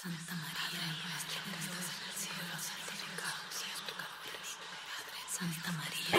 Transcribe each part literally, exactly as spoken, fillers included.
Santa María, nuestra Madre del cielo, santificado sea tu nombre. Santa María,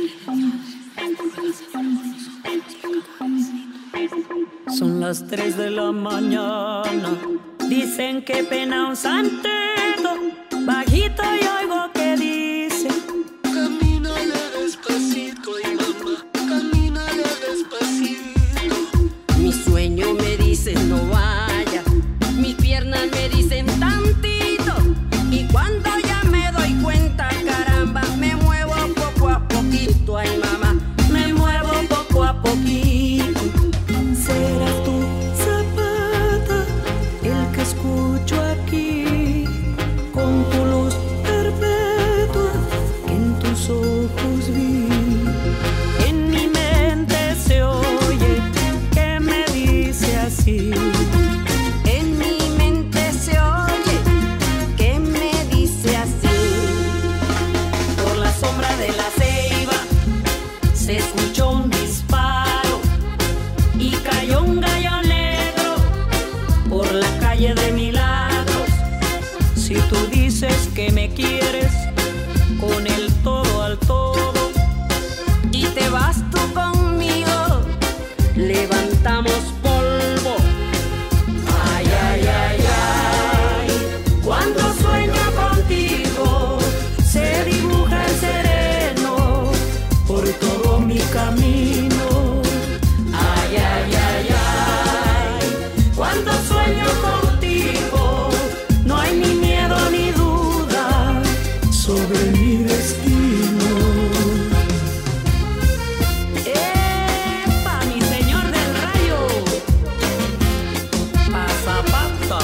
Madre de Dios, son las tres de la mañana. Dicen que pena un santero. Bajito y oigo que dice: camínale despacito, y mamá, camínale despacito. Mi sueño me dice no vaya, mis piernas me dicen tantito, y cuando ya me doy cuenta, caramba, me muevo poco a poquito, ay mamá, me muevo poco a poquito. Serás tú, Zapata, el que escucho aquí, con tu luz perpetua que en tus ojos vi. En mi mente se oye que me dice así. En mi mente se oye que me dice así. Por la sombra de la ceiba se escuchó un disparo y cayó un gallo negro por la calle de Milagros. Si tú dices que me quieres con el todo al todo Y te vas tú conmigo, levantamos polvo. ay, ay, ay, ay, cuando sueño contigo se dibuja el sereno por todo mi camino. Ay, ay, ay, ay, cuando sueño contigo no hay ni miedo ni duda sobre mi destino. ¡Epa, mi señor del rayo! Pasapata.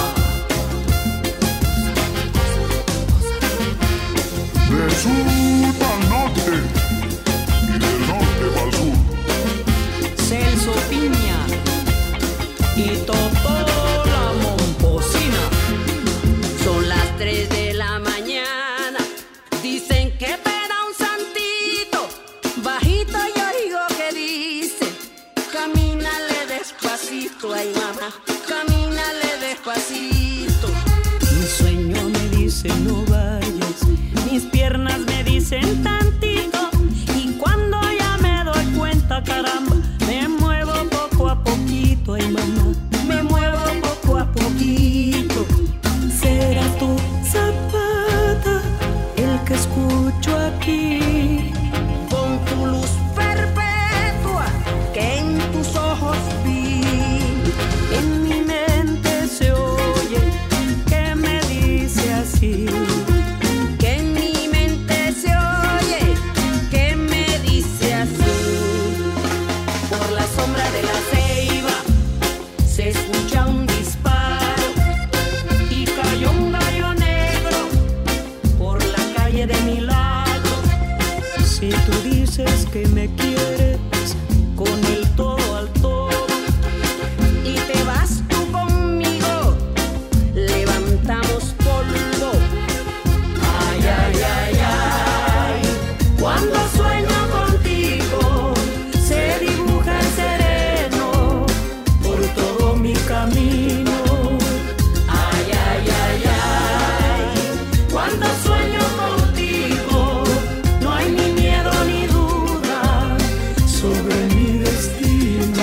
Del sur al norte y del norte al sur. Celso Piña y Totó la Momposina. Son las tres de la mañana, dicen que peda un santito, bajito yo oigo que dice, camínale despacito, ay mamá, camínale despacito. Mi sueño me dice no vayas, mis piernas me dicen tantito, y cuando ya me doy cuenta, caramba, me muevo poco a poquito, ay mamá, me muevo poco a poquito. Serás tú, Zapata, el que escucho aquí, Con tu luz perpetua que en tus ojos vi. en mi mente se oye que me dice así. Que en mi mente se oye que me dice así. Por la sombra de la ceiba se escucha un disparo y cayó un gallo negro por la calle de Milagros. Si tú dices que me quieres con el todo al todo Y te vas tú conmigo, levantamos polvo. ay, ay, ay, ay, cuando sueño contigo se dibuja el sereno por todo mi camino. Ay, ay, ay, ay, cuando sueño contigo no hay ni miedo ni duda sobre mi destino.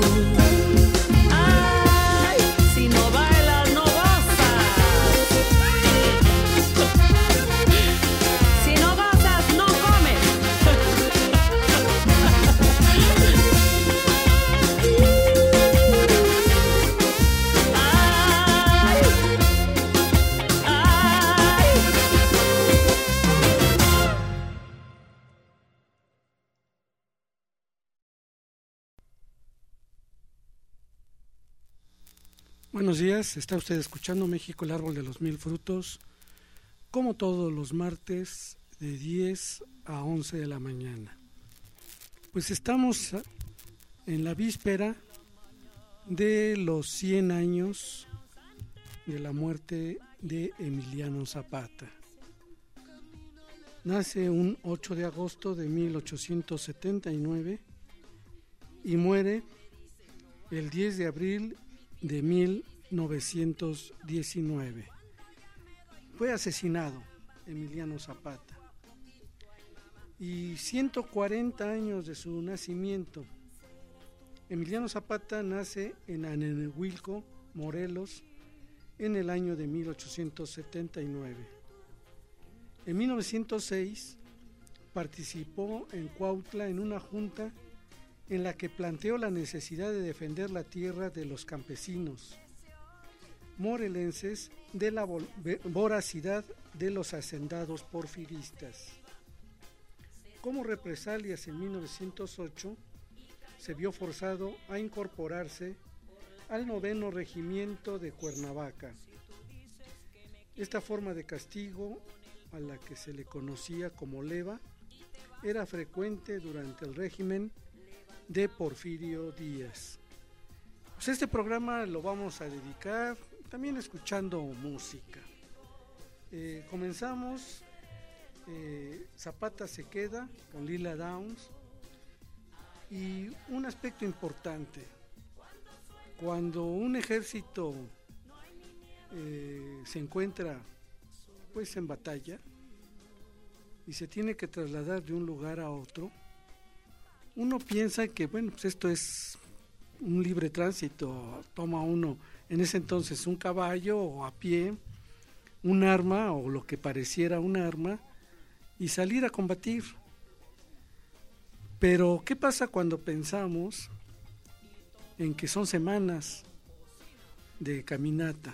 Ay, si no bailas no gozas. Si no gozas, no comes. Ay, ay. Buenos días, está usted escuchando México, el árbol de los mil frutos, como todos los martes de diez a once de la mañana. Pues estamos en la víspera de los cien años de la muerte de Emiliano Zapata. Nace un ocho de agosto de mil ochocientos setenta y nueve y muere el diez de abril de mil novecientos diecinueve. Fue asesinado Emiliano Zapata. Y ciento cuarenta años de su nacimiento. Emiliano Zapata nace en Anenehuilco, Morelos, en el año de mil ochocientos setenta y nueve. En mil novecientos seis participó en Cuautla en una junta en la que planteó la necesidad de defender la tierra de los campesinos morelenses de la voracidad de los hacendados porfiristas. Como represalias, en mil novecientos ocho se vio forzado a incorporarse al noveno regimiento de Cuernavaca. Esta forma de castigo, a la que se le conocía como leva, era frecuente durante el régimen de Porfirio Díaz. Pues este programa lo vamos a dedicar también escuchando música. Eh, comenzamos eh, Zapata se queda con Lila Downs, y un aspecto importante: cuando un ejército eh, se encuentra pues en batalla y se tiene que trasladar de un lugar a otro, uno piensa que bueno, pues esto es un libre tránsito, toma uno en ese entonces un caballo o a pie, un arma o lo que pareciera un arma y salir a combatir. Pero ¿qué pasa cuando pensamos en que son semanas de caminata,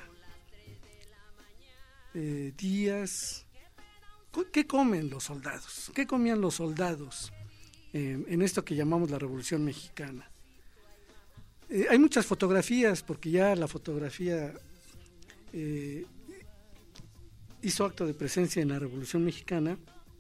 eh, días? ¿Qué comen los soldados? ¿Qué comían los soldados eh, en esto que llamamos la Revolución Mexicana? Eh, hay muchas fotografías, porque ya la fotografía eh, hizo acto de presencia en la Revolución Mexicana,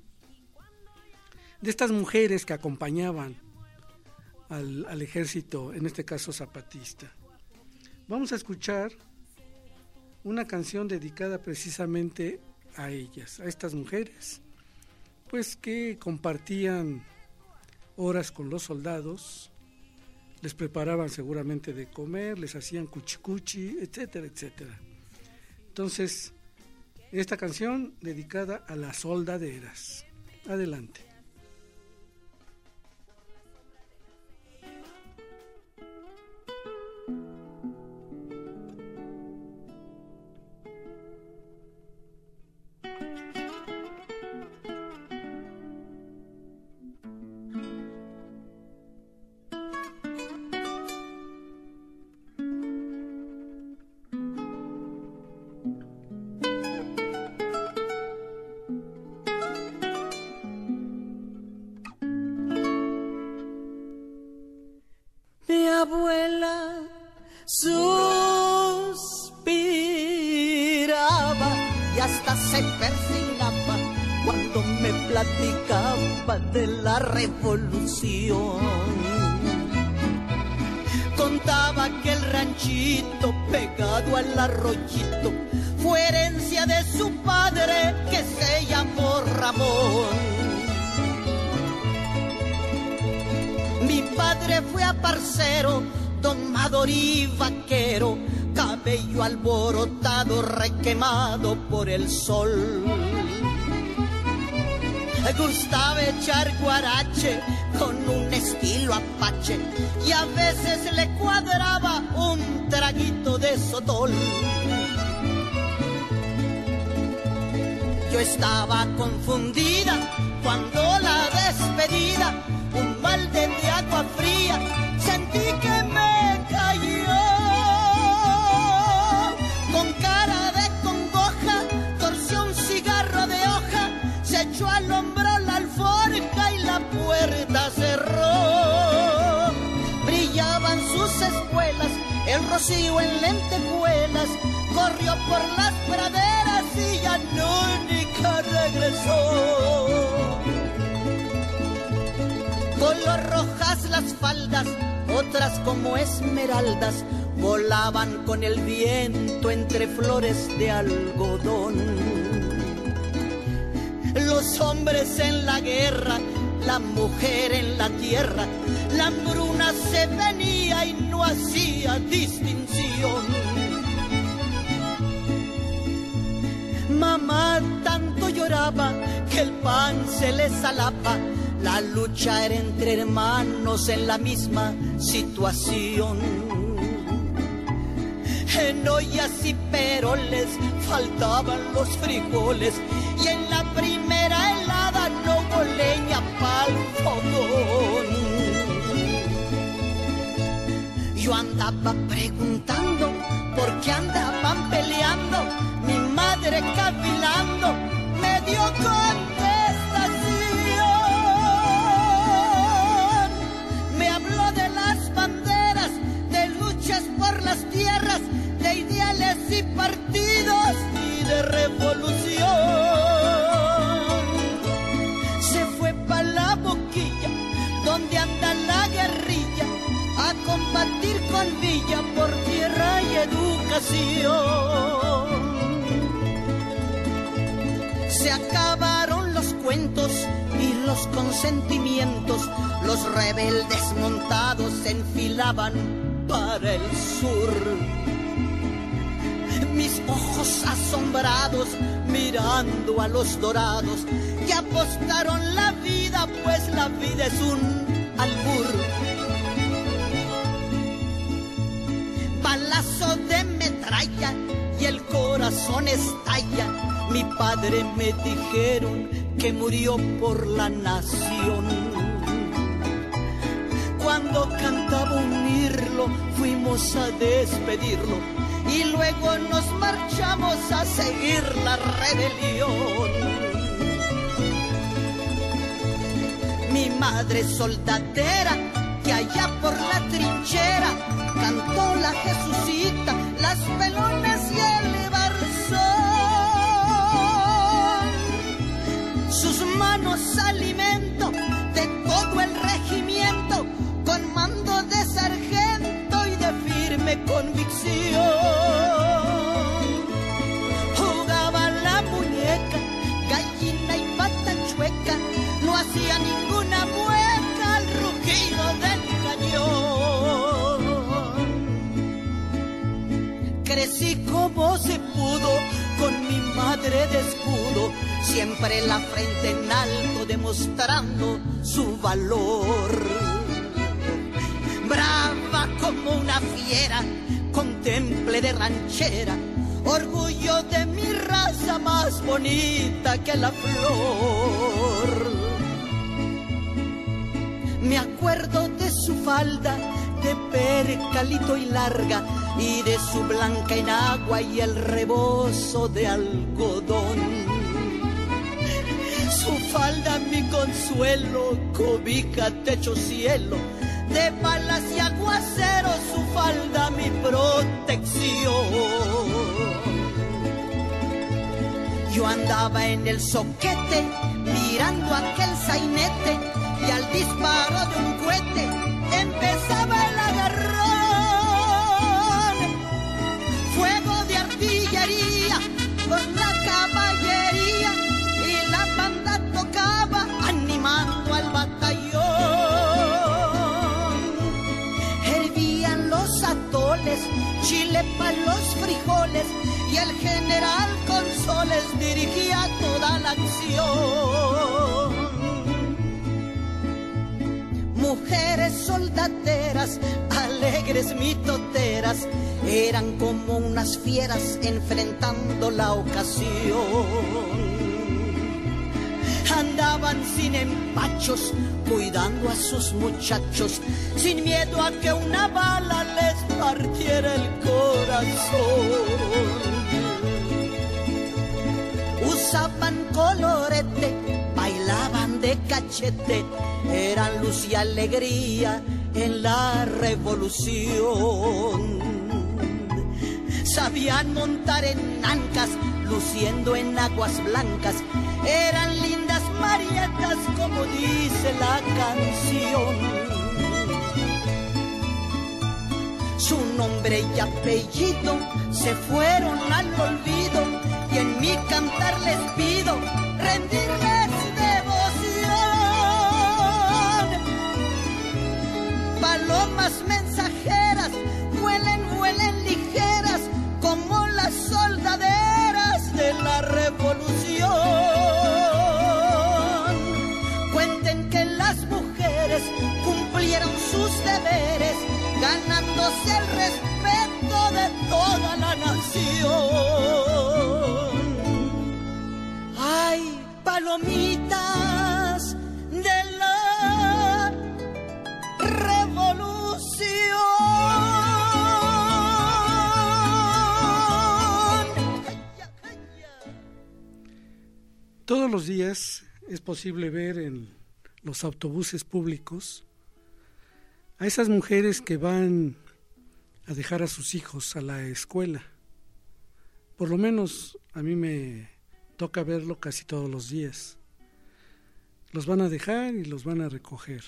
de estas mujeres que acompañaban al, al ejército, en este caso zapatista. Vamos a escuchar una canción dedicada precisamente a ellas, a estas mujeres, pues que compartían horas con los soldados, les preparaban seguramente de comer, les hacían cuchicuchi, etcétera, etcétera. Entonces, esta canción dedicada a las soldaderas. Adelante. Mi abuela suspiraba y hasta se persignaba cuando me platicaba de la revolución. Contaba que el ranchito pegado al arroyito fue herencia de su padre, que se llamó Ramón. Mi padre fue aparcero, domador y vaquero, cabello alborotado, requemado por el sol. Gustaba echar guarache con un estilo apache, y a veces le cuadraba un traguito de sotol. Yo estaba confundida cuando la despedida, un balde de agua fría, sentí que me cayó. Con cara de congoja, torció un cigarro de hoja, se echó al hombro la alforja y la puerta cerró. Brillaban sus espuelas, el rocío en lentejuelas, corrió por las praderas y ya nunca regresó. Color rojas las faldas, otras como esmeraldas, volaban con el viento entre flores de algodón. Los hombres en la guerra, la mujer en la tierra, la hambruna se venía y no hacía distinción. mamá tanto lloraba que el pan se le salaba. La lucha era entre hermanos en la misma situación. En ollas y peroles faltaban los frijoles y en la primera helada no hubo leña pa'l fogón. Yo andaba preguntando por qué andaban peleando, mi madre cavilando me dio contestación. Me habló de las banderas, de luchas por las tierras, de ideales y partidos y de revolución. Se fue pa' la boquilla, donde anda la guerrilla, a combatir con Villa por tierra y educación. Se acabaron los cuentos y los consentimientos, los rebeldes montados se enfilaban para el sur. Mis ojos asombrados mirando a los dorados que apostaron la vida, pues la vida es un albur. Balazo de metralla y el corazón estalla. Mi padre me dijeron que murió por la nación. Cuando cantaba un mirlo fuimos a despedirlo y luego nos marchamos a seguir la rebelión. Mi madre soldadera que allá por la trinchera cantó la Jesucita, las pelonas y el barzón. Sus manos alimento de todo el regimiento, con mando de sargento y de firme convicción. Jugaba la muñeca, gallina y pata chueca, no hacía ninguna mueca al rugido del cañón. Crecí como se pudo, con mi madre de escudo, siempre la frente en alto demostrando su valor. Brava como una fiera, con temple de ranchera, orgullo de mi raza más bonita que la flor. Me acuerdo de su falda de percalito y larga, y de su blanca enagua y el rebozo de algodón. Su falda mi consuelo, cobija, techo, cielo, de balas y aguaceros, su falda mi protección. Yo andaba en el soquete, mirando aquel sainete, y al disparo de un cohete empezaba el agarrón. Fuego de artillería con la caballería, y la banda tocaba animando al batallón. Hervían los atoles, chile pa' los frijoles, y el general Consoles dirigía toda la acción. Mujeres soldaderas, alegres mitoteras, eran como unas fieras enfrentando la ocasión. Andaban sin empachos, cuidando a sus muchachos, sin miedo a que una bala les partiera el corazón. Usaban colorete, bailaban de cachete, eran luz y alegría en la revolución. Sabían montar en ancas, luciendo en aguas blancas, eran lindas marietas como dice la canción. Su nombre y apellido se fueron al olvido, y en mi cantar les pido rendirles devoción. Palomas mensajeras, vuelen, vuelen ligeras como las soldaderas de la revolución. deberes, ganándose el respeto de toda la nación. Ay, palomitas de la revolución. Todos los días es posible ver en los autobuses públicos a esas mujeres que van a dejar a sus hijos a la escuela. Por lo menos a mí me toca verlo casi todos los días. Los van a dejar y los van a recoger.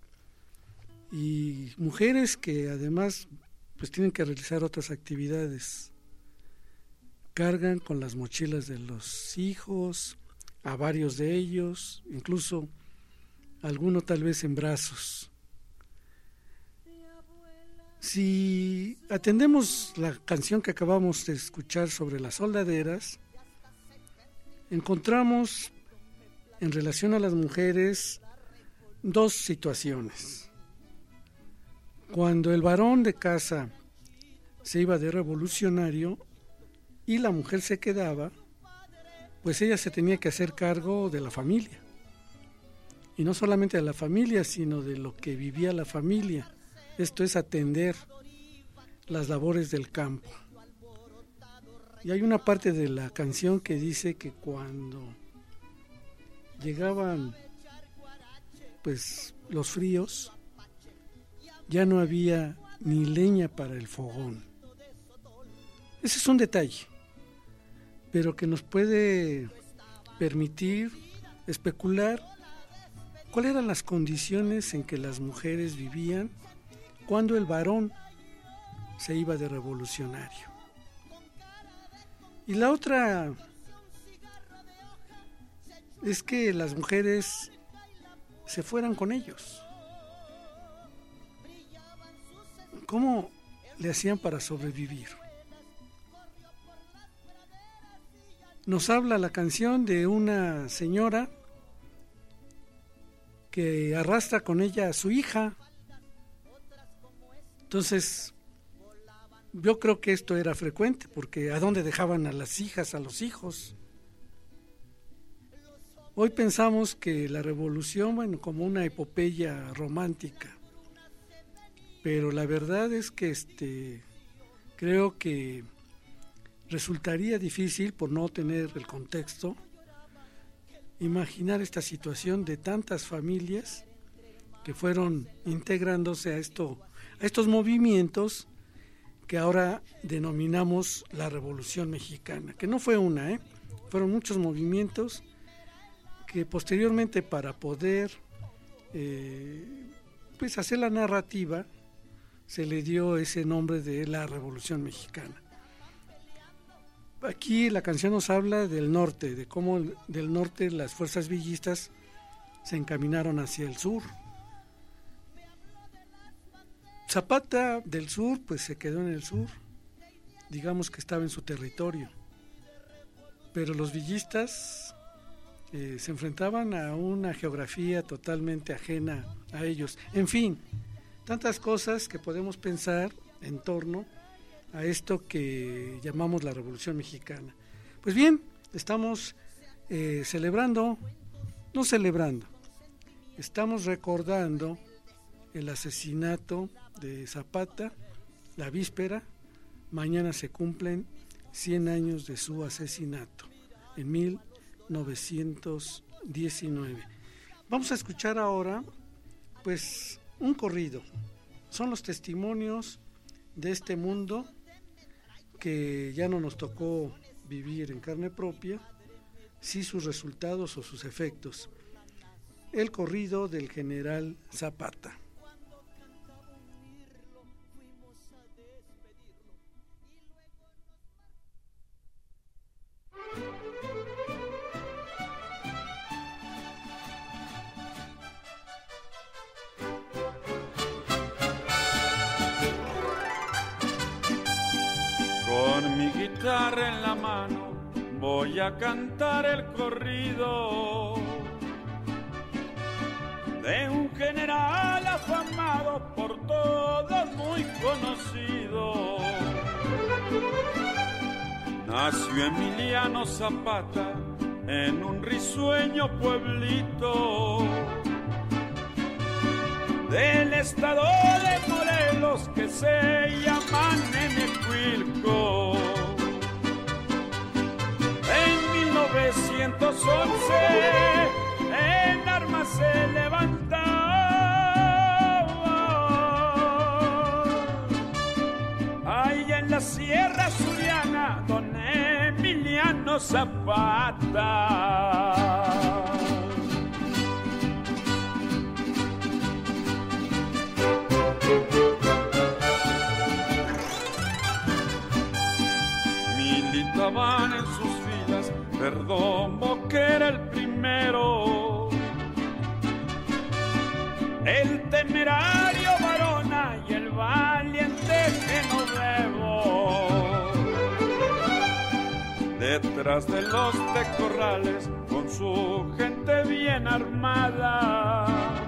Y mujeres que además pues tienen que realizar otras actividades. Cargan con las mochilas de los hijos, a varios de ellos, incluso alguno tal vez en brazos. Si atendemos la canción que acabamos de escuchar sobre las soldaderas, encontramos en relación a las mujeres dos situaciones. Cuando el varón de casa se iba de revolucionario y la mujer se quedaba, pues ella se tenía que hacer cargo de la familia. Y no solamente de la familia, sino de lo que vivía la familia. Esto es atender las labores del campo. Y hay una parte de la canción que dice que cuando llegaban pues los fríos, ya no había ni leña para el fogón. Ese es un detalle, pero que nos puede permitir especular cuáles eran las condiciones en que las mujeres vivían cuando el varón se iba de revolucionario. Y la otra es que las mujeres se fueran con ellos. ¿Cómo le hacían para sobrevivir? Nos habla la canción de una señora que arrastra con ella a su hija. Entonces, yo creo que esto era frecuente, porque ¿a dónde dejaban a las hijas, a los hijos? Hoy pensamos que la revolución, bueno, como una epopeya romántica, pero la verdad es que este, creo que resultaría difícil, por no tener el contexto, imaginar esta situación de tantas familias que fueron integrándose a esto, a estos movimientos que ahora denominamos la Revolución Mexicana, que no fue una, ¿eh? Fueron muchos movimientos que posteriormente, para poder eh, pues hacer la narrativa, se le dio ese nombre de la Revolución Mexicana. Aquí la canción nos habla del norte, de cómo del norte las fuerzas villistas se encaminaron hacia el sur. Zapata del sur pues se quedó en el sur, digamos que estaba en su territorio, pero los villistas eh, se enfrentaban a una geografía totalmente ajena a ellos. En fin, tantas cosas que podemos pensar en torno a esto que llamamos la Revolución Mexicana. Pues bien, estamos eh, celebrando, no celebrando, estamos recordando el asesinato de Zapata, la víspera. Mañana se cumplen cien años de su asesinato, en mil novecientos diecinueve. Vamos a escuchar ahora, pues, un corrido. Son los testimonios de este mundo que ya no nos tocó vivir en carne propia, sí sus resultados o sus efectos. El corrido del general Zapata. Con mi guitarra en la mano voy a cantar el corrido de un general afamado llamado por todos muy conocido. Nació Emiliano Zapata en un risueño pueblito del estado de Morelos que se llama Nenecuilco. En mil novecientos once en armas se levantaba, allá en la Sierra Zuliana, don Emiliano Zapata. Militaban en sus filas Perdomo, que era el primero, el temerario Varona y el valiente Genoveva. Detrás de los tecorrales, con su gente bien armada,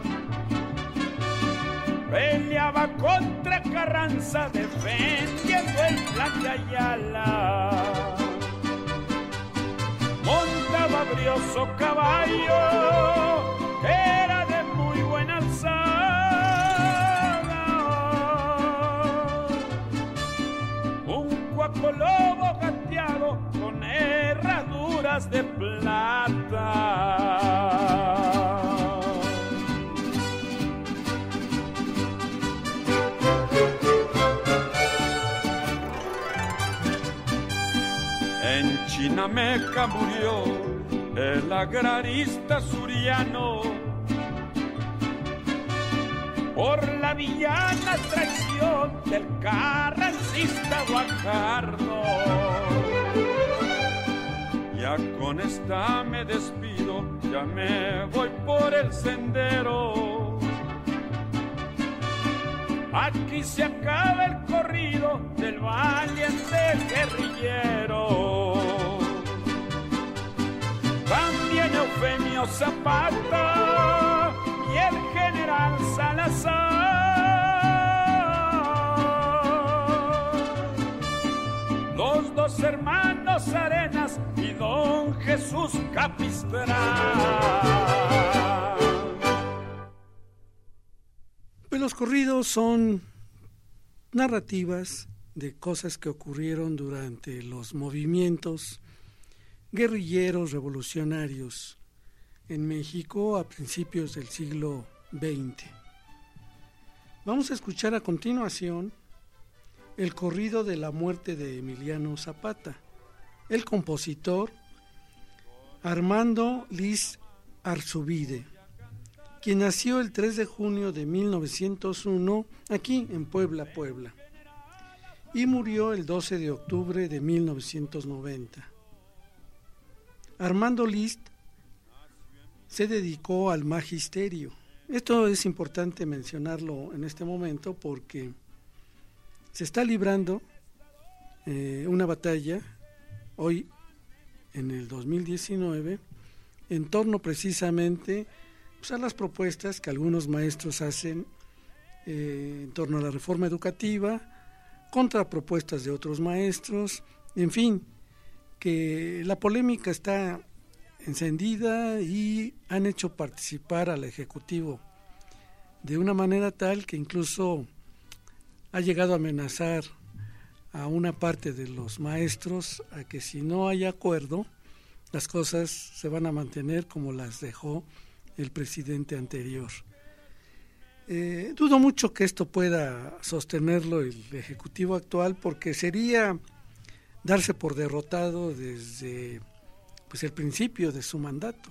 peleaba contra Carranza, defendiendo el plan de Ayala. Montaba brioso caballo, que era de muy buena alzada, un cuacolobo gateado con herraduras de plata. En Chinameca murió el agrarista Suriano por la villana traición del carrancista Guajardo. Ya con esta me despido, ya me voy por el sendero. Aquí se acaba el corrido del valiente guerrillero. También Eufemio Zapata y el general Salazar, los dos hermanos Arenas y don Jesús Capistrán. Pues los corridos son narrativas de cosas que ocurrieron durante los movimientos guerrilleros revolucionarios en México a principios del siglo veinte. Vamos a escuchar a continuación el corrido de la muerte de Emiliano Zapata. El compositor Armando Lis Arzubide, quien nació el tres de junio de mil novecientos uno aquí en Puebla, Puebla, y murió el doce de octubre de mil novecientos noventa. Armando List se dedicó al magisterio. Esto es importante mencionarlo en este momento porque se está librando eh, una batalla hoy en el dos mil diecinueve en torno precisamente pues, a las propuestas que algunos maestros hacen eh, en torno a la reforma educativa, contra propuestas de otros maestros, en fin, que la polémica está encendida y han hecho participar al Ejecutivo de una manera tal que incluso ha llegado a amenazar a una parte de los maestros a que si no hay acuerdo, las cosas se van a mantener como las dejó el presidente anterior. Eh, dudo mucho que esto pueda sostenerlo el Ejecutivo actual, porque sería darse por derrotado desde pues, el principio de su mandato.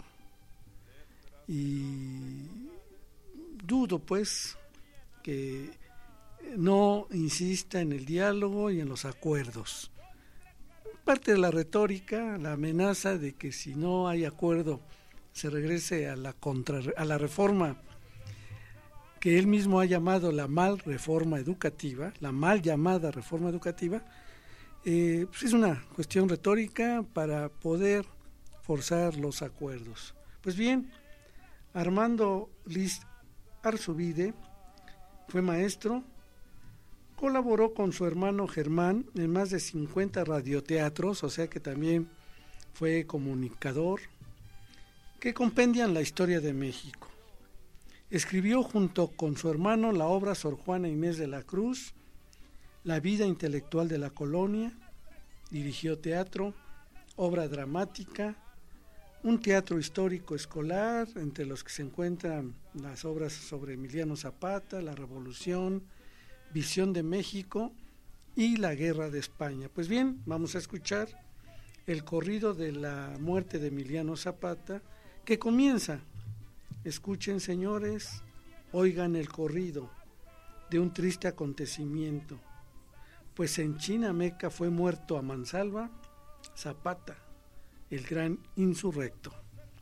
Y dudo pues que no insista en el diálogo y en los acuerdos. Parte de la retórica, la amenaza de que si no hay acuerdo se regrese a la contra, a la reforma que él mismo ha llamado la mal reforma educativa, la mal llamada reforma educativa, eh, pues es una cuestión retórica para poder forzar los acuerdos. Pues bien, Armando Lis Arzubide Fue maestro, colaboró con su hermano Germán en más de cincuenta radioteatros, o sea que también fue comunicador, que compendian la historia de México. Escribió junto con su hermano la obra Sor Juana Inés de la Cruz, La vida intelectual de la colonia, dirigió teatro, obra dramática, un teatro histórico escolar, entre los que se encuentran las obras sobre Emiliano Zapata, la Revolución, Visión de México y la Guerra de España. Pues bien, vamos a escuchar el corrido de la muerte de Emiliano Zapata, que comienza: escuchen, señores, oigan el corrido de un triste acontecimiento, pues en Chinameca fue muerto a mansalva Zapata, el gran insurrecto.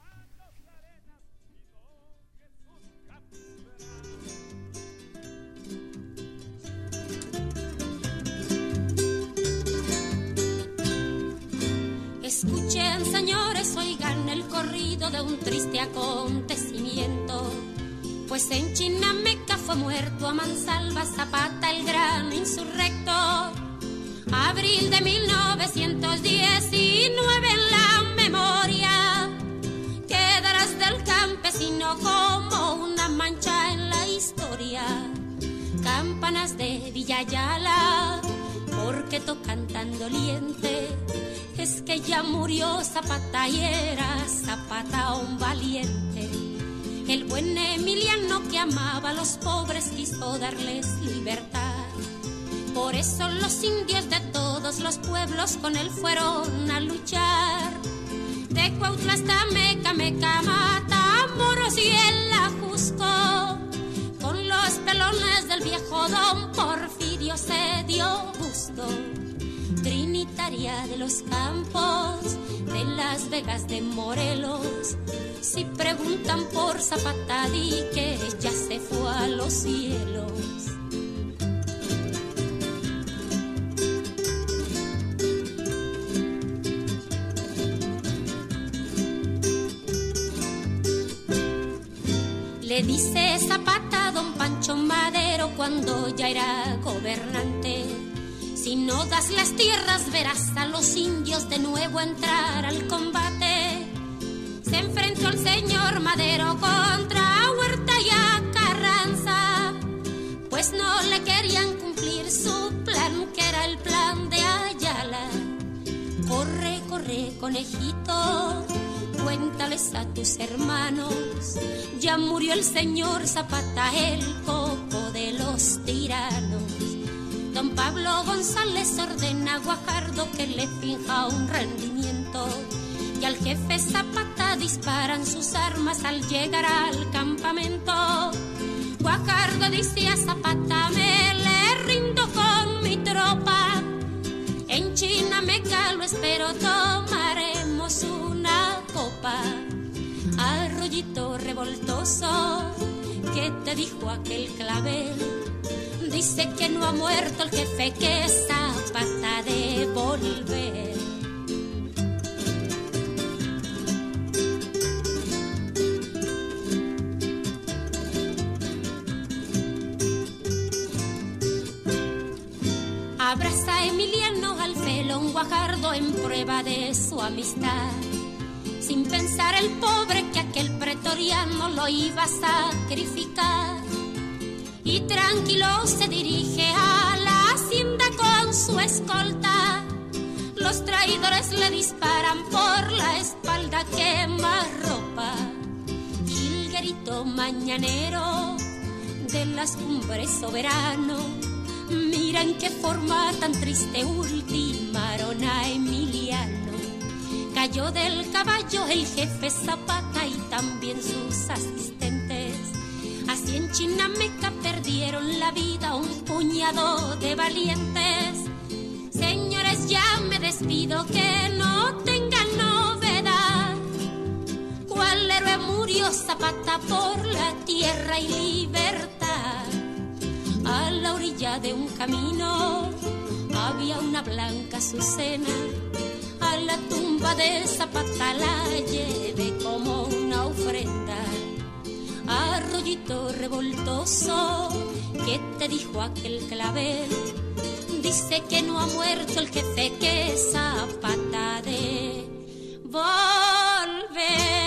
Escuchen, señores, oigan el corrido de un triste acontecimiento, pues en Chinameca fue muerto a mansalva Zapata, el gran insurrecto. Abril de mil novecientos diecinueve, en la memoria quedarás del campesino como una mancha en la historia. Campanas de Villayala, porque tocan tan doliente, es que ya murió Zapata y era Zapata un valiente. El buen Emiliano, que amaba a los pobres, quiso darles libertad. Por eso los indios de todos los pueblos con él fueron a luchar. De Cuautla hasta Meca, Meca, Matamoros y el Ajusco, con los pelones del viejo don Porfirio se dio gusto. Trinitaria de los Campos, de Las Vegas, de Morelos, si preguntan por Zapata, di que ya se fue a los cielos. Le dice Zapata a don Pancho Madero cuando ya era gobernante: si no das las tierras verás a los indios de nuevo entrar al combate. Se enfrentó el señor Madero contra Huerta y a Carranza, pues no le querían cumplir su plan, que era el plan de Ayala. Corre, corre, conejito, cuéntales a tus hermanos, ya murió el señor Zapata, el coco de los tiranos. Don Pablo González ordena a Guajardo que le finja un rendimiento, y al jefe Zapata disparan sus armas al llegar al campamento. Guajardo dice a Zapata: me le rindo con mi tropa, en Chinameca lo espero, tomaremos una copa. Arroyito revoltoso, ¿qué te dijo aquel clavel? Dice que no ha muerto el jefe, que Zapata de volver. Abraza a Emiliano al felón Guajardo en prueba de su amistad, sin pensar el pobre que aquel pretoriano lo iba a sacrificar. Y tranquilo se dirige a la hacienda con su escolta. Los traidores le disparan por la espalda, quema ropa. Jilguerito mañanero de las cumbres soberano, mira en qué forma tan triste ultimaron a Emiliano. Cayó del caballo el jefe Zapata y también sus asistentes. Así en Chinameca perdieron la vida un puñado de valientes. Señores, ya me despido, que no tengan novedad. ¿Cuál héroe murió Zapata por la tierra y libertad? A la orilla de un camino había una blanca azucena. A la tumba de Zapata la llevé como una ofrenda. Arroyito revoltoso, ¿qué te dijo aquel clavel? Dice que no ha muerto el jefe, que es Zapata de volver.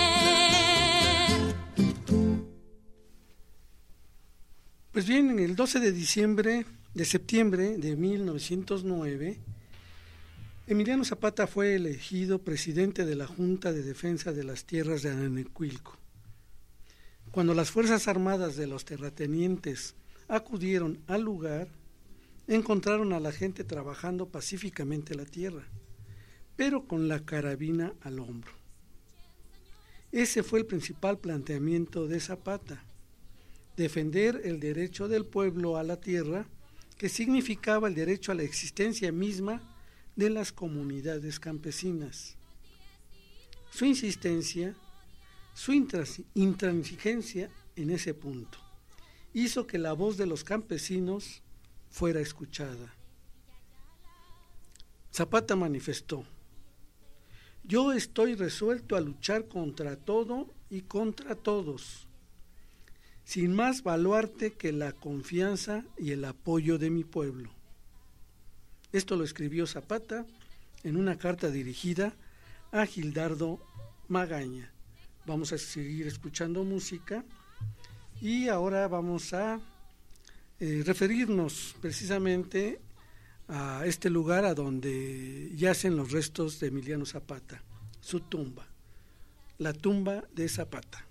Pues bien, en el doce de diciembre, de septiembre de mil novecientos nueve, Emiliano Zapata fue elegido presidente de la Junta de Defensa de las Tierras de Ananecuilco. Cuando las Fuerzas Armadas de los terratenientes acudieron al lugar, encontraron a la gente trabajando pacíficamente la tierra, pero con la carabina al hombro. Ese fue el principal planteamiento de Zapata: defender el derecho del pueblo a la tierra, que significaba el derecho a la existencia misma de las comunidades campesinas. Su insistencia, su intransigencia en ese punto, hizo que la voz de los campesinos fuera escuchada. Zapata manifestó: yo estoy resuelto a luchar contra todo y contra todos, sin más baluarte que la confianza y el apoyo de mi pueblo. Esto lo escribió Zapata en una carta dirigida a Gildardo Magaña. Vamos a seguir escuchando música y ahora vamos a eh, referirnos precisamente a este lugar a donde yacen los restos de Emiliano Zapata, su tumba, la tumba de Zapata.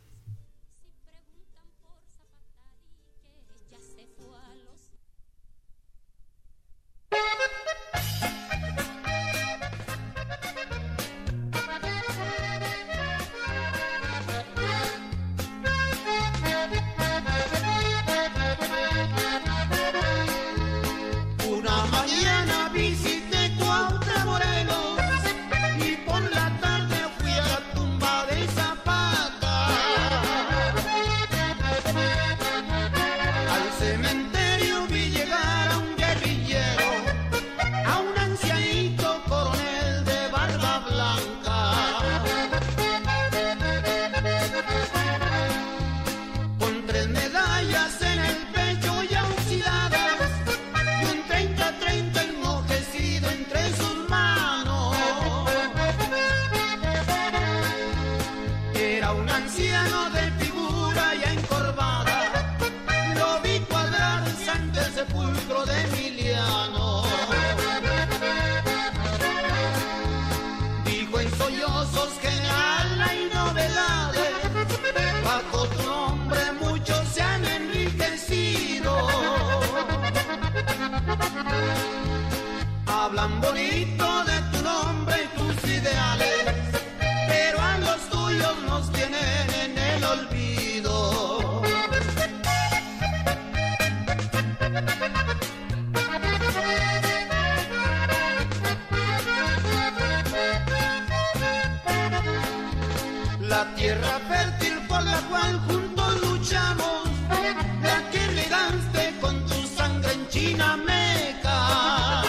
Hablan bonito de tu nombre y tus ideales, pero a los tuyos nos tienen en el olvido. La tierra fértil por la cual juntos luchamos, la que regaste con tu sangre en Chinameca.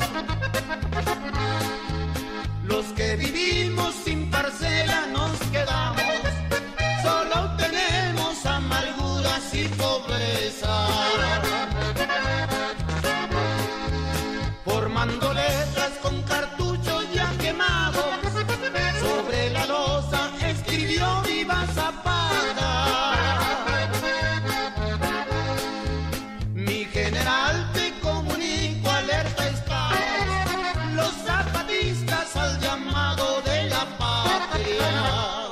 Los que vivimos sin parcela nos quedamos, solo tenemos amarguras y pobreza, formando letras con cartuchos ya quemados. Sobre la losa escribió Viva Zapata. Mi general, te comunico, alerta está, los zapatistas al llamado de la patria.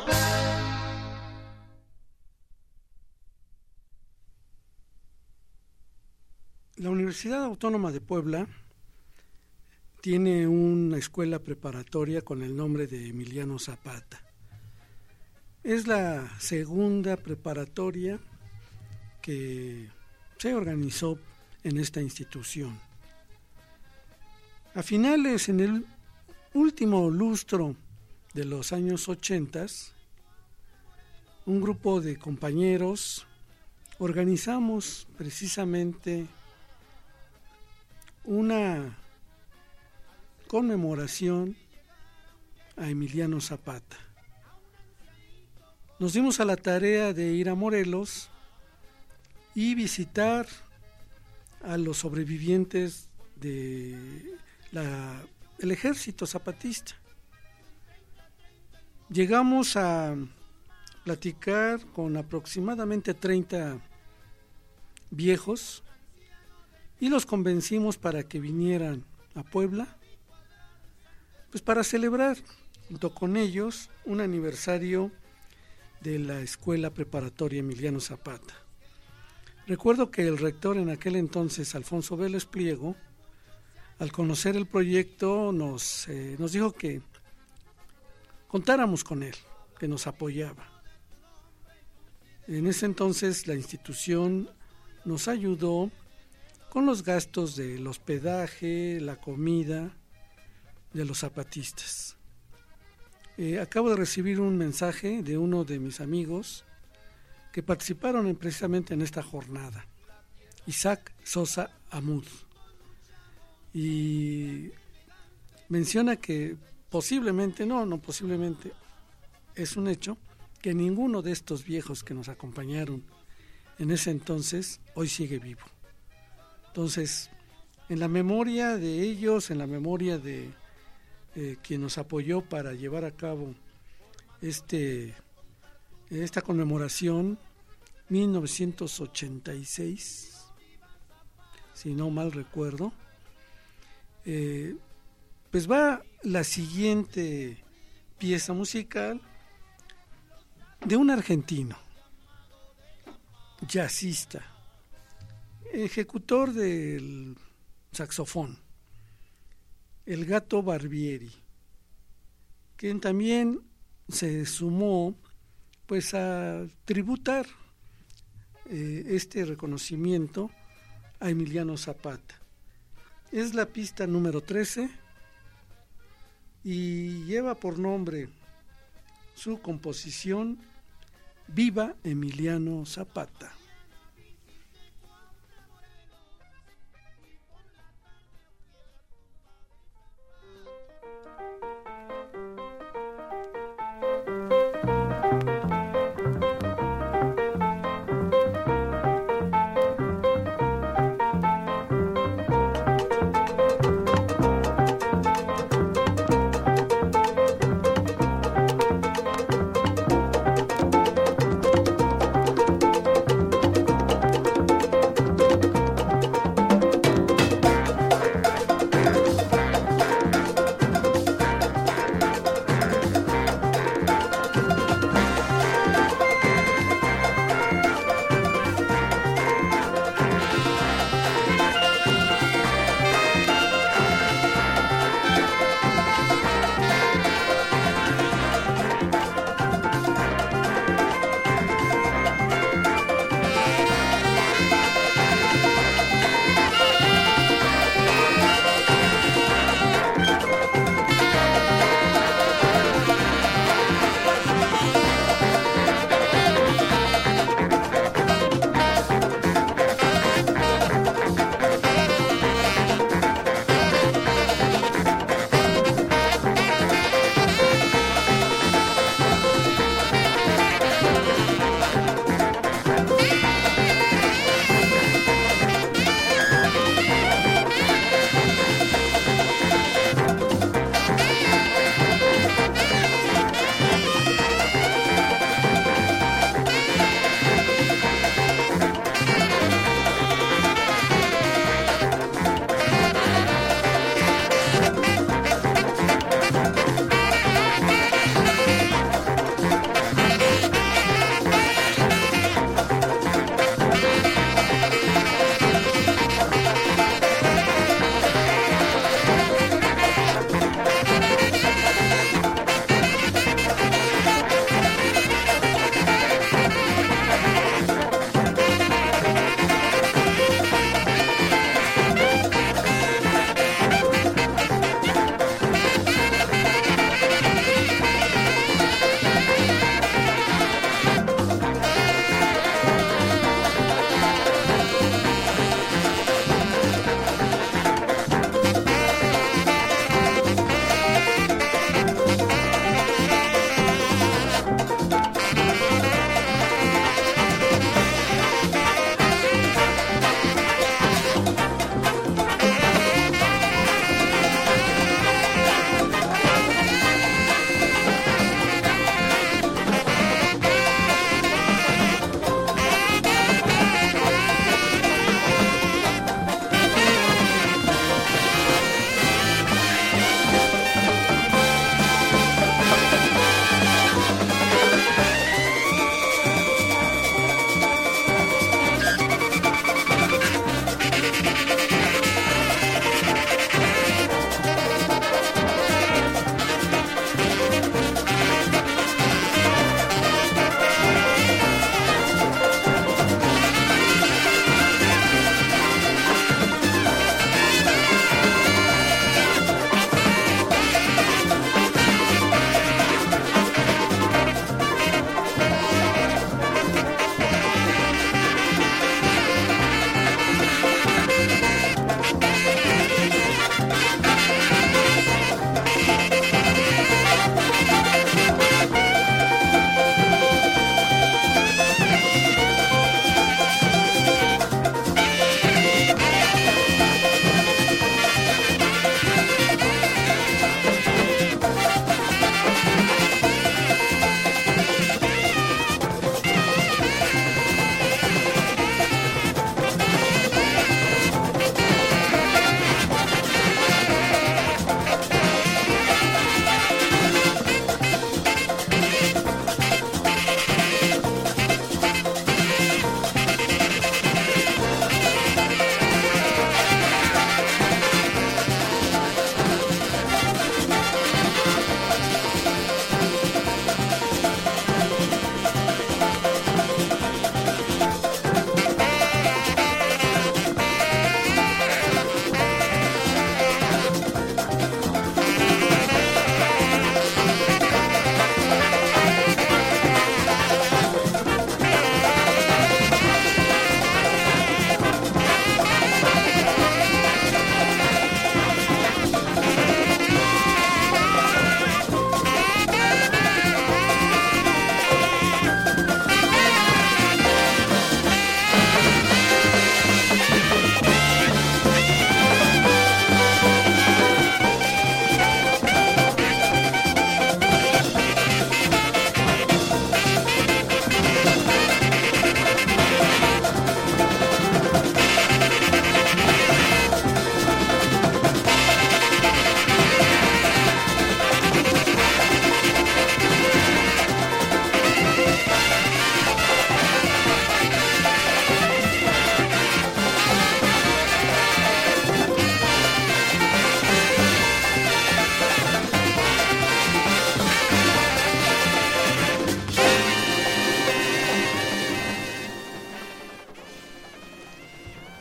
La Universidad Autónoma de Puebla tiene una escuela preparatoria con el nombre de Emiliano Zapata. Es la segunda preparatoria que se organizó en esta institución. A finales, en el último lustro de los años ochentas, un grupo de compañeros organizamos precisamente una conmemoración a Emiliano Zapata. Nos dimos a la tarea de ir a Morelos y visitar a los sobrevivientes de la, el ejército zapatista. Llegamos a platicar con aproximadamente treinta viejos y los convencimos para que vinieran a Puebla, pues para celebrar junto con ellos un aniversario de la Escuela Preparatoria Emiliano Zapata. Recuerdo que el rector en aquel entonces, Alfonso Vélez Pliego, al conocer el proyecto nos, eh, nos dijo que contáramos con él, que nos apoyaba. En ese entonces la institución nos ayudó con los gastos del hospedaje, la comida de los zapatistas. Eh, acabo de recibir un mensaje de uno de mis amigos que participaron en, precisamente en esta jornada, Isaac Sosa Amud, y menciona que posiblemente, no, no posiblemente, es un hecho que ninguno de estos viejos que nos acompañaron en ese entonces hoy sigue vivo. Entonces, en la memoria de ellos, en la memoria de eh, quien nos apoyó para llevar a cabo este esta conmemoración, mil novecientos ochenta y seis, si no mal recuerdo, eh, pues va la siguiente pieza musical de un argentino, jazzista, ejecutor del saxofón, el Gato Barbieri, quien también se sumó pues a tributar eh, este reconocimiento a Emiliano Zapata. Es la pista número trece y lleva por nombre su composición Viva Emiliano Zapata. Viva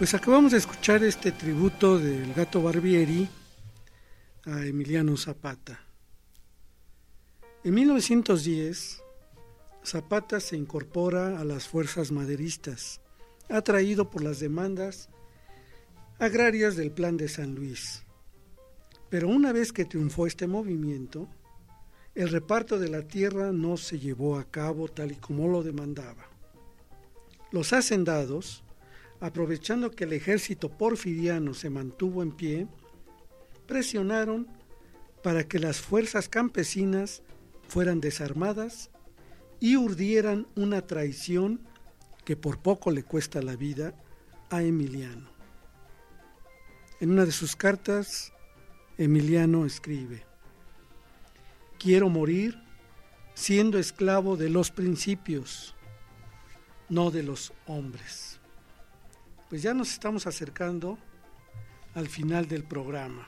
Pues acabamos de escuchar este tributo del Gato Barbieri a Emiliano Zapata. En mil novecientos diez, Zapata se incorpora a las fuerzas maderistas, atraído por las demandas agrarias del Plan de San Luis. Pero una vez que triunfó este movimiento, el reparto de la tierra no se llevó a cabo tal y como lo demandaba. Los hacendados, aprovechando que el ejército porfiriano se mantuvo en pie, presionaron para que las fuerzas campesinas fueran desarmadas y urdieran una traición que por poco le cuesta la vida a Emiliano. En una de sus cartas, Emiliano escribe: quiero morir siendo esclavo de los principios, no de los hombres. Pues ya nos estamos acercando al final del programa.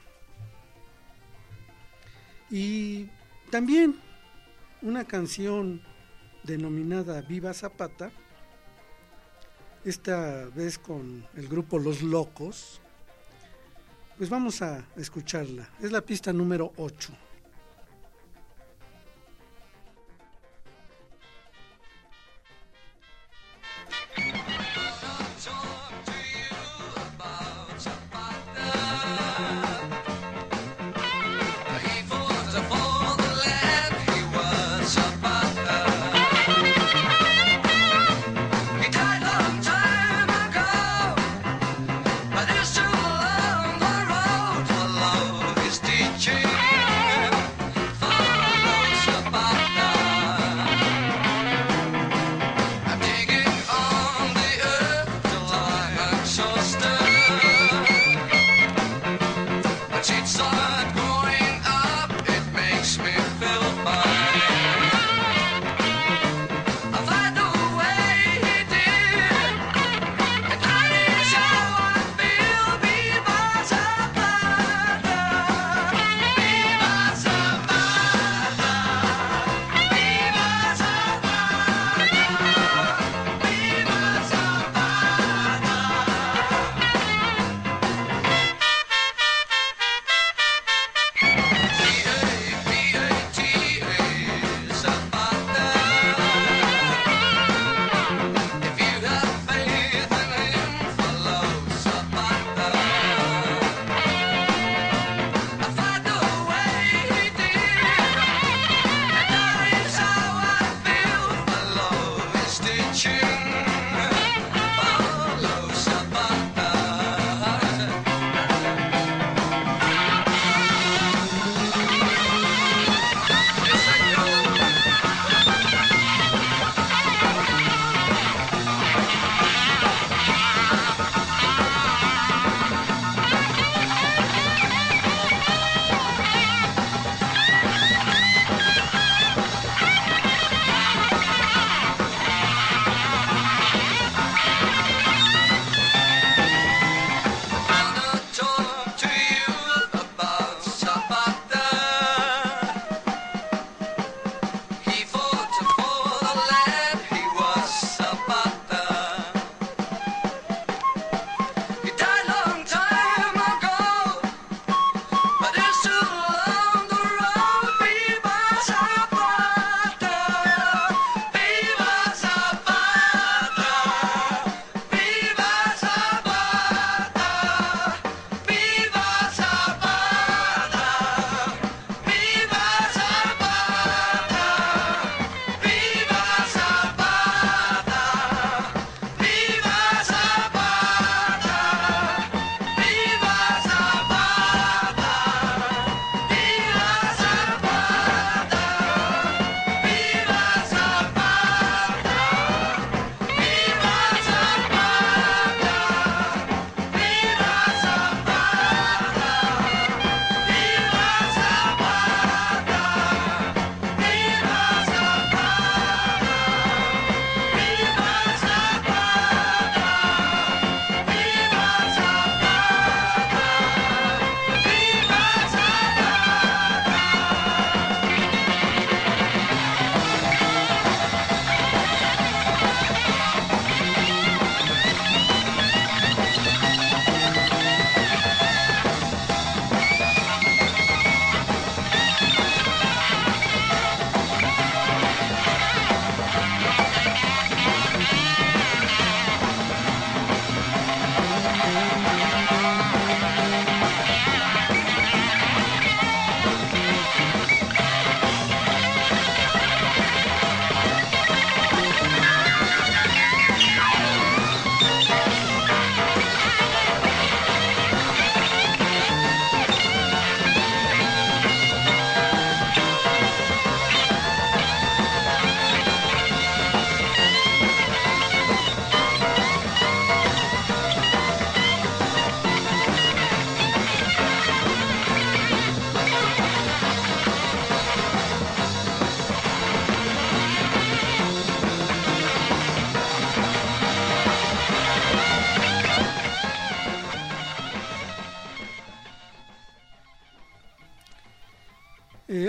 Y también una canción denominada Viva Zapata, esta vez con el grupo Los Locos, pues vamos a escucharla. Es la pista número ocho. Teaching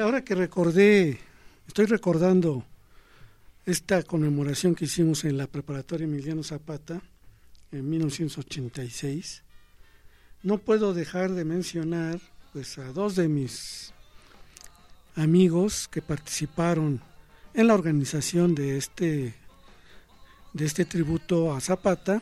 ahora que recordé, estoy recordando esta conmemoración que hicimos en la preparatoria Emiliano Zapata en mil novecientos ochenta y seis, no puedo dejar de mencionar pues a dos de mis amigos que participaron en la organización de este de este tributo a Zapata,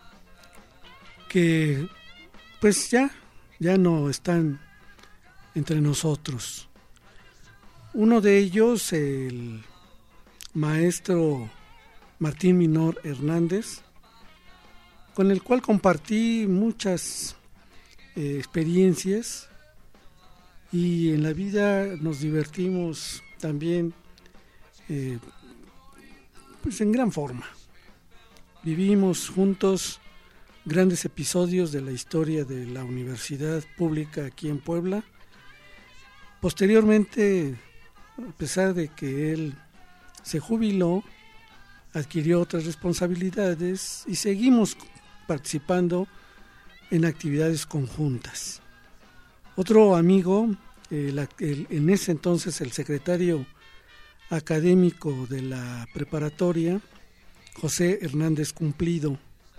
que pues ya ya no están entre nosotros. Uno de ellos, el maestro Martín Minor Hernández, con el cual compartí muchas eh, experiencias, y en la vida nos divertimos también eh, pues en gran forma. Vivimos juntos grandes episodios de la historia de la universidad pública aquí en Puebla. Posteriormente, a pesar de que él se jubiló, adquirió otras responsabilidades y seguimos participando en actividades conjuntas. Otro amigo, el, el, en ese entonces el secretario académico de la preparatoria, José Hernández Cumplido.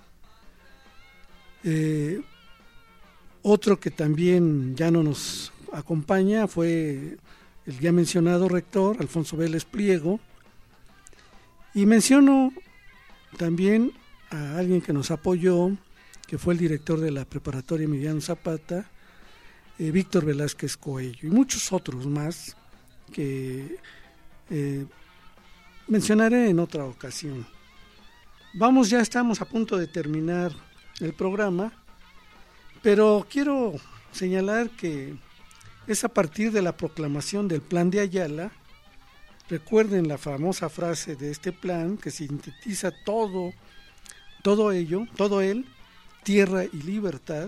Eh, otro que también ya no nos acompaña fue el ya mencionado rector, Alfonso Vélez Pliego. Y menciono también a alguien que nos apoyó, que fue el director de la preparatoria Emiliano Zapata, eh, Víctor Velázquez Coello, y muchos otros más que eh, mencionaré en otra ocasión. Vamos, ya estamos a punto de terminar el programa, pero quiero señalar que es a partir de la proclamación del Plan de Ayala. Recuerden la famosa frase de este plan que sintetiza todo, todo ello, todo él, tierra y libertad.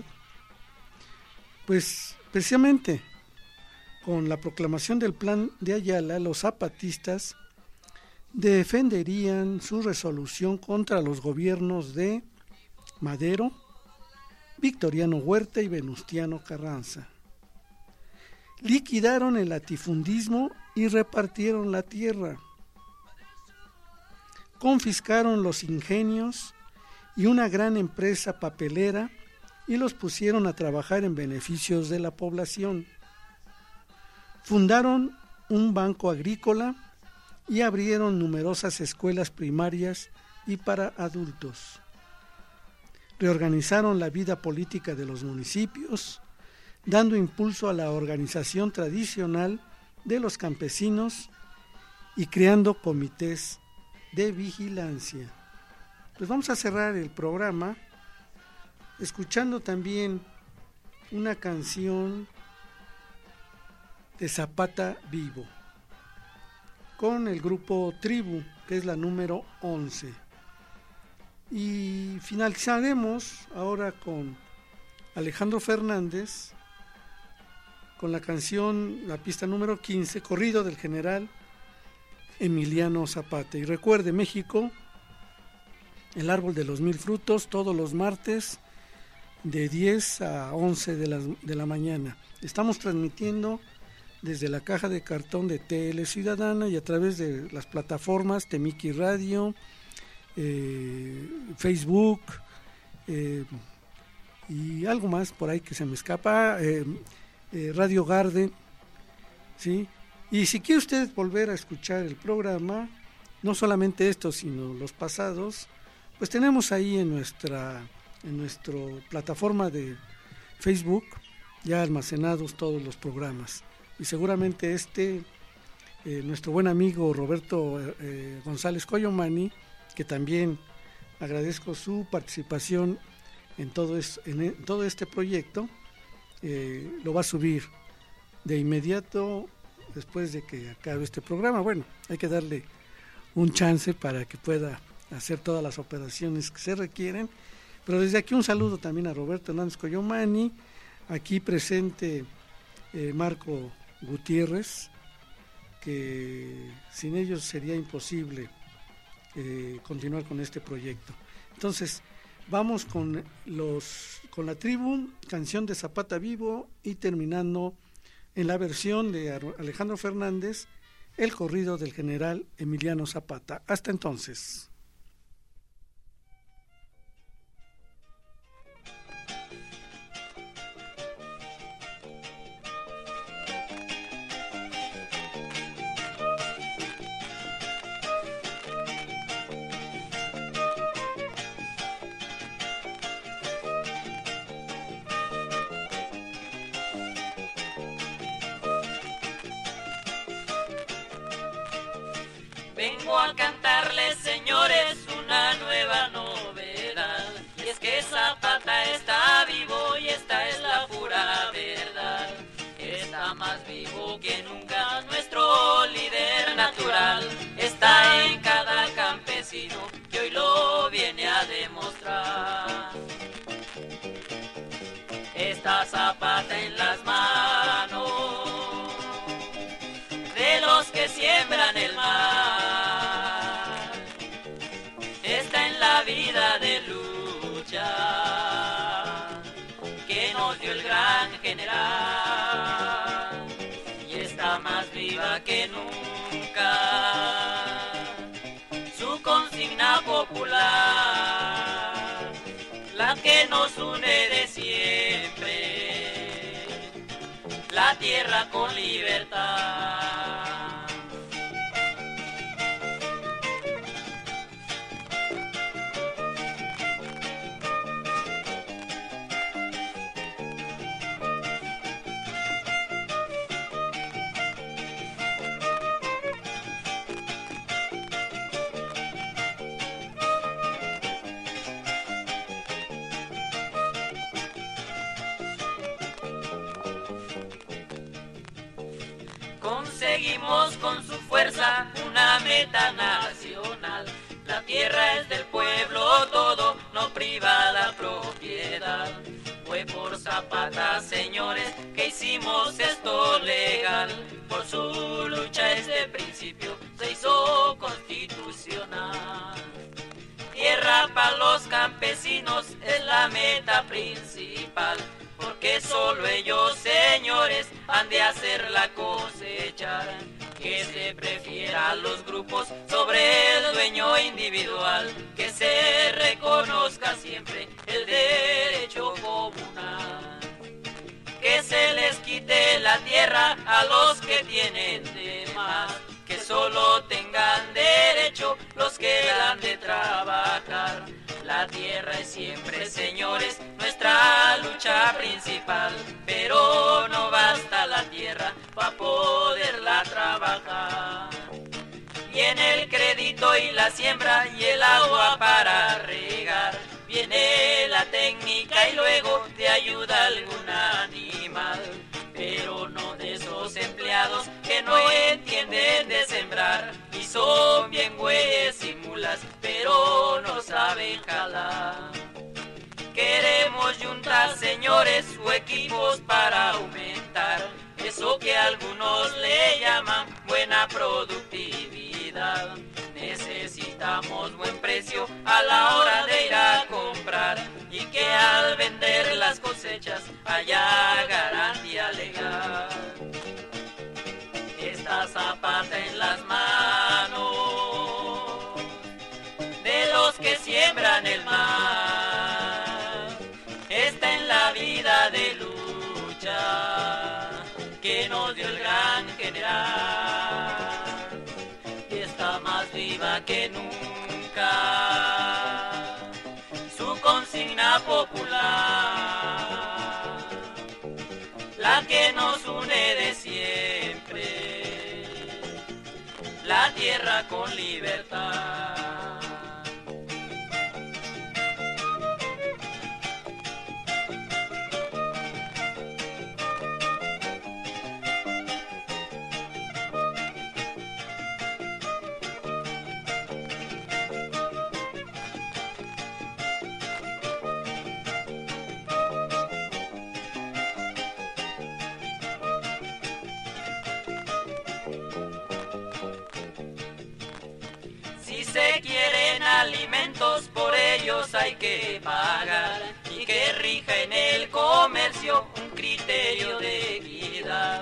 Pues precisamente con la proclamación del Plan de Ayala, los zapatistas defenderían su resolución contra los gobiernos de Madero, Victoriano Huerta y Venustiano Carranza. Liquidaron el latifundismo y repartieron la tierra. Confiscaron los ingenios y una gran empresa papelera y los pusieron a trabajar en beneficios de la población. Fundaron un banco agrícola y abrieron numerosas escuelas primarias y para adultos. Reorganizaron la vida política de los municipios, dando impulso a la organización tradicional de los campesinos y creando comités de vigilancia. Pues vamos a cerrar el programa escuchando también una canción de Zapata Vivo con el grupo Tribu, que es la número once. Y finalizaremos ahora con Alejandro Fernández con la canción, la pista número quince, Corrido del General Emiliano Zapata. Y recuerde, México, el árbol de los mil frutos, todos los martes de diez a once de la, de la mañana. Estamos transmitiendo desde la caja de cartón de T L Ciudadana y a través de las plataformas Temiki Radio, eh, Facebook eh, y algo más por ahí que se me escapa, eh, eh, Radio Garden, ¿sí? Y si quiere usted volver a escuchar el programa, no solamente esto, sino los pasados, pues tenemos ahí en nuestra en nuestra plataforma de Facebook ya almacenados todos los programas. Y seguramente este, eh, nuestro buen amigo Roberto eh, González Coyomani, que también agradezco su participación en todo, es, en todo este proyecto, eh, lo va a subir de inmediato después de que acabe este programa. Bueno, hay que darle un chance para que pueda hacer todas las operaciones que se requieren, pero desde aquí un saludo también a Roberto Hernández Coyomani, aquí presente eh, Marco Gutiérrez, que sin ellos sería imposible eh, continuar con este proyecto. Entonces vamos con los con la tribu, canción de Zapata Vivo, y terminando en la versión de Alejandro Fernández, el corrido del general Emiliano Zapata. Hasta entonces. Vengo a cantarles, señores, una nueva novedad, y es que Zapata está vivo y esta es la pura verdad. Está más vivo que nunca nuestro líder natural, está en cada campesino que hoy lo viene a demostrar. Está Zapata en las manos de los que siembran el mal, está en la vida de lucha que nos dio el gran general, y está más viva que nunca su consigna popular, la que nos une de siempre, la tierra con libertad. Conseguimos con su fuerza una meta nacional. La tierra es del pueblo todo, no privada propiedad. Fue por Zapata, señores, que hicimos esto legal. Por su lucha este principio se hizo constitucional. Tierra para los campesinos es la meta principal, porque solo ellos, señores, han de hacerla cosechar. Que se prefiera a los grupos sobre el dueño individual, que se reconozca siempre el derecho comunal. Que se les quite la tierra a los que tienen de más, que solo tengan derecho los que la han de trabajar. La tierra es siempre, señores, nuestra lucha principal, pero no basta la tierra para poderla trabajar. Viene el crédito y la siembra y el agua para regar, viene la técnica y luego te ayuda algún animal, pero no de esos empleados que no entienden de sembrar y son bien güeyes y mulas, pero no saben jalar. Queremos juntar, señores, o equipos para aumentar eso que algunos le llaman buena productividad. Necesitamos buen precio a la hora de ir a comprar y que al vender las cosechas haya garantía legal. Está Zapata en las manos de los que siembran el mal, está en la vida de lucha que nos dio el gran general, y está más viva que nunca su consigna popular, la que nos une de siempre, la tierra con libertad. Se quieren alimentos, por ellos hay que pagar, y que rija en el comercio un criterio de equidad.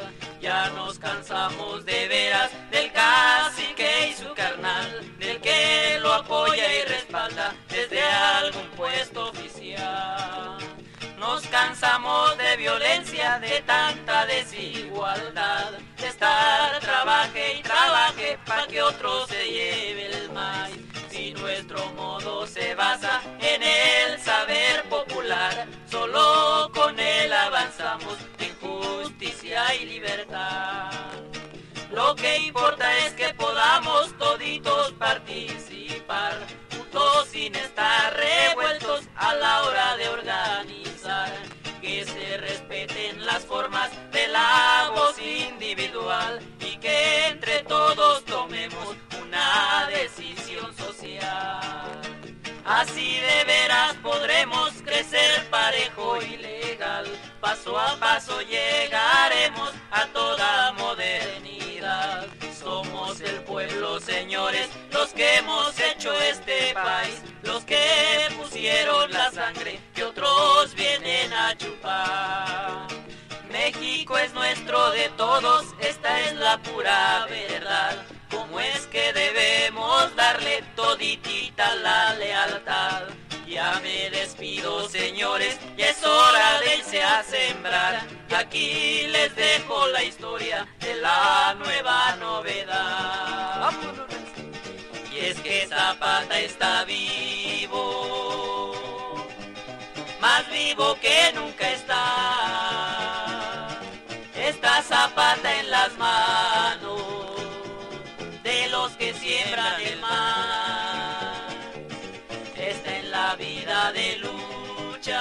Ya nos cansamos de veras del cacique y su carnal, del que lo apoya y respalda desde algún puesto oficial. Nos cansamos de violencia, de tanta desigualdad, de estar trabaje y trabaje pa' que otro se lleve el maíz. Si nuestro modo se basa en el saber popular, solo con él avanzamos en justicia y libertad. Lo que importa es que podamos toditos participar, juntos sin estar revueltos a la hora de organizar. Que se respeten las formas de la voz individual y que entre todos tomemos una decisión social. Así de veras podremos crecer parejo y legal. Paso a paso llegaremos a toda modernidad. Somos el pueblo, señores, los que hemos hecho este país, los que pusieron la sangre que otros vienen a chupar. México es nuestro de todos, esta es la pura verdad. ¿Cómo es que debemos darle toditita la lealtad? Ya me despido, señores, ya es hora de irse a sembrar. Aquí les dejo la historia de la nueva novedad. Y es que Zapata está vivo, más vivo que nunca está. Está Zapata en las manos de los que siembran el mal. Está en la vida de lucha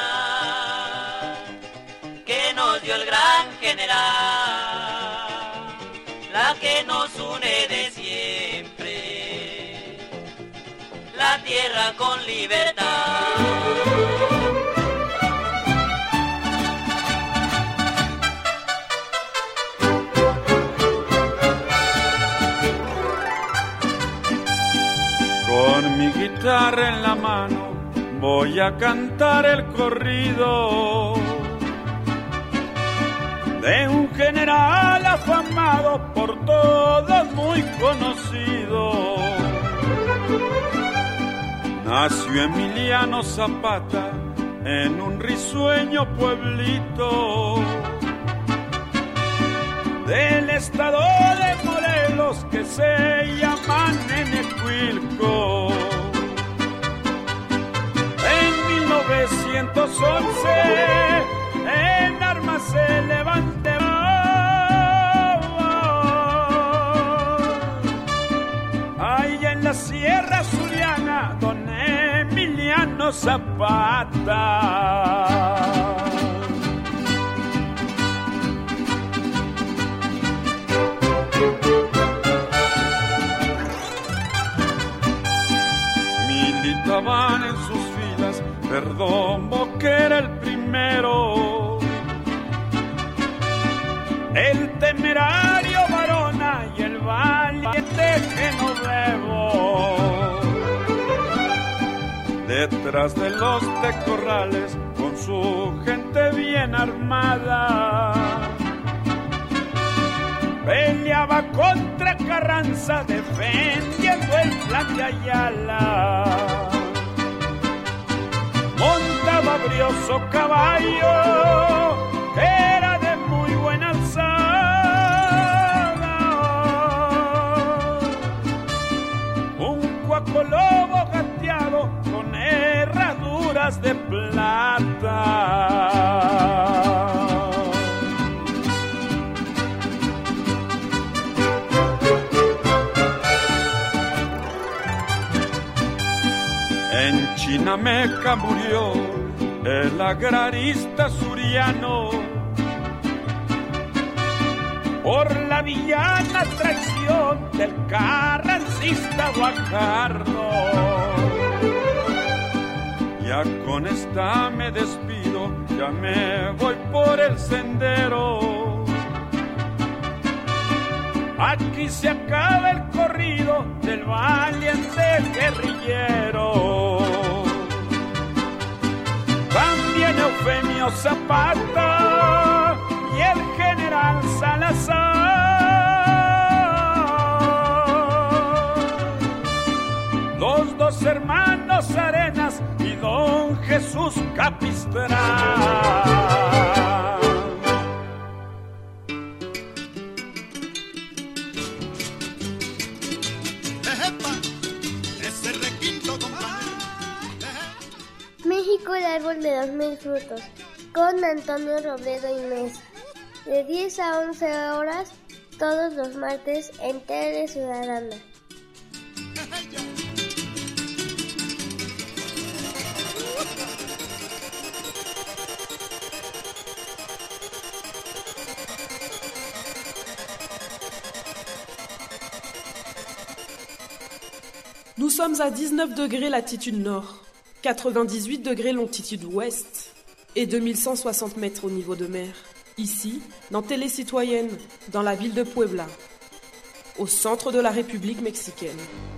que nos dio el gran general, la que nos une de siempre, la tierra con libertad. Con mi guitarra en la mano voy a cantar el corrido de un general afamado, por todos muy conocido. Nació Emiliano Zapata en un risueño pueblito del estado de Morelos que se llama Nenecuilco. En mil novecientos once en armas se levantó. Allá en la Sierra Suriana, don Emiliano Zapata. Militaban en sus filas Perdomo, que era el primero, el temerario Varona y el valiente Genovevo. Detrás de los tecorrales, con su gente bien armada, peleaba contra Carranza, defendiendo el plan de Ayala. Montaba brioso caballo, que era de muy buena alzada. Un cuacolobo gateado con herraduras de plata. En Chinameca murió el agrarista suriano por la villana traición del carrancista Guajardo. Ya con esta me despido, ya me voy por el sendero. Aquí se acaba el corrido del valiente guerrillero. También Eufemio Zapata y el general general Salazar. Los dos hermanos Arenas y don Jesús Capistrán. México, el árbol de los mil frutos, con Antonio Robledo y Mes, de diez a once horas, todos los martes en Tele Ciudadana. Nous sommes à dix-neuf degrés latitude nord, quatre-vingt-dix-huit degrés longitude ouest et deux mille cent soixante mètres au niveau de mer. Ici, dans Télé Citoyenne, dans la ville de Puebla, au centre de la République mexicaine.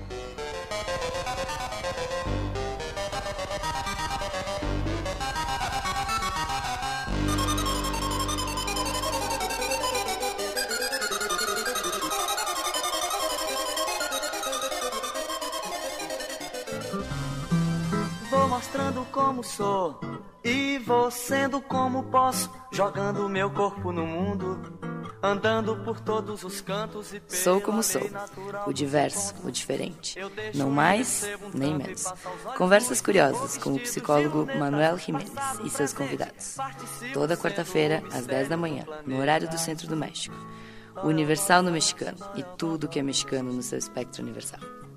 Vou mostrando como sou e vou sendo como posso, jogando meu corpo no mundo, andando por todos os cantos e Sou como sou, o diverso, o diferente, não mais nem menos. Conversas curiosas com o psicólogo Manuel Jiménez e seus convidados. Toda quarta-feira, às dez da manhã, no horário do Centro do México. O Universal no Mexicano e tudo que é mexicano no seu espectro universal.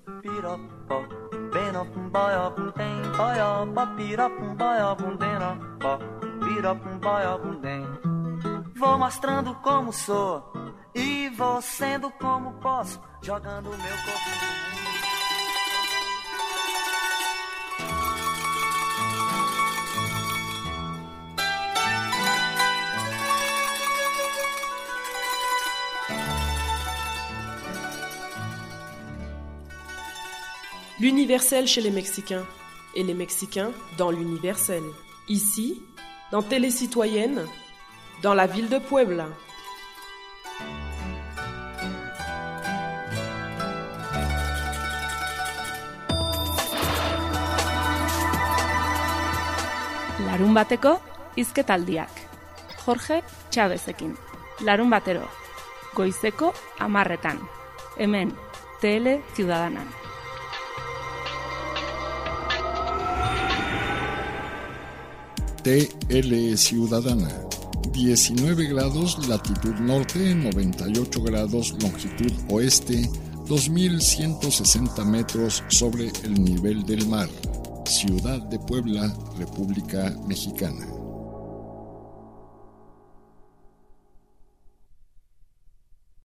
Vou mostrando como sou e vou sendo como posso, jogando meu corpo no mundo. L'universel chez les Mexicains et les Mexicains dans l'universel. Ici, dans Télé Citoyenne, dans la ville de Puebla. Larun bateko hizketaldiak. Jorge Chavezekin. Larun batero. Goizeko hamarretan. Hemen, Tele Ciudadanan. T L Ciudadana, diecinueve grados latitud norte, noventa y ocho grados longitud oeste, dos mil ciento sesenta metros sobre el nivel del mar. Ciudad de Puebla, República Mexicana.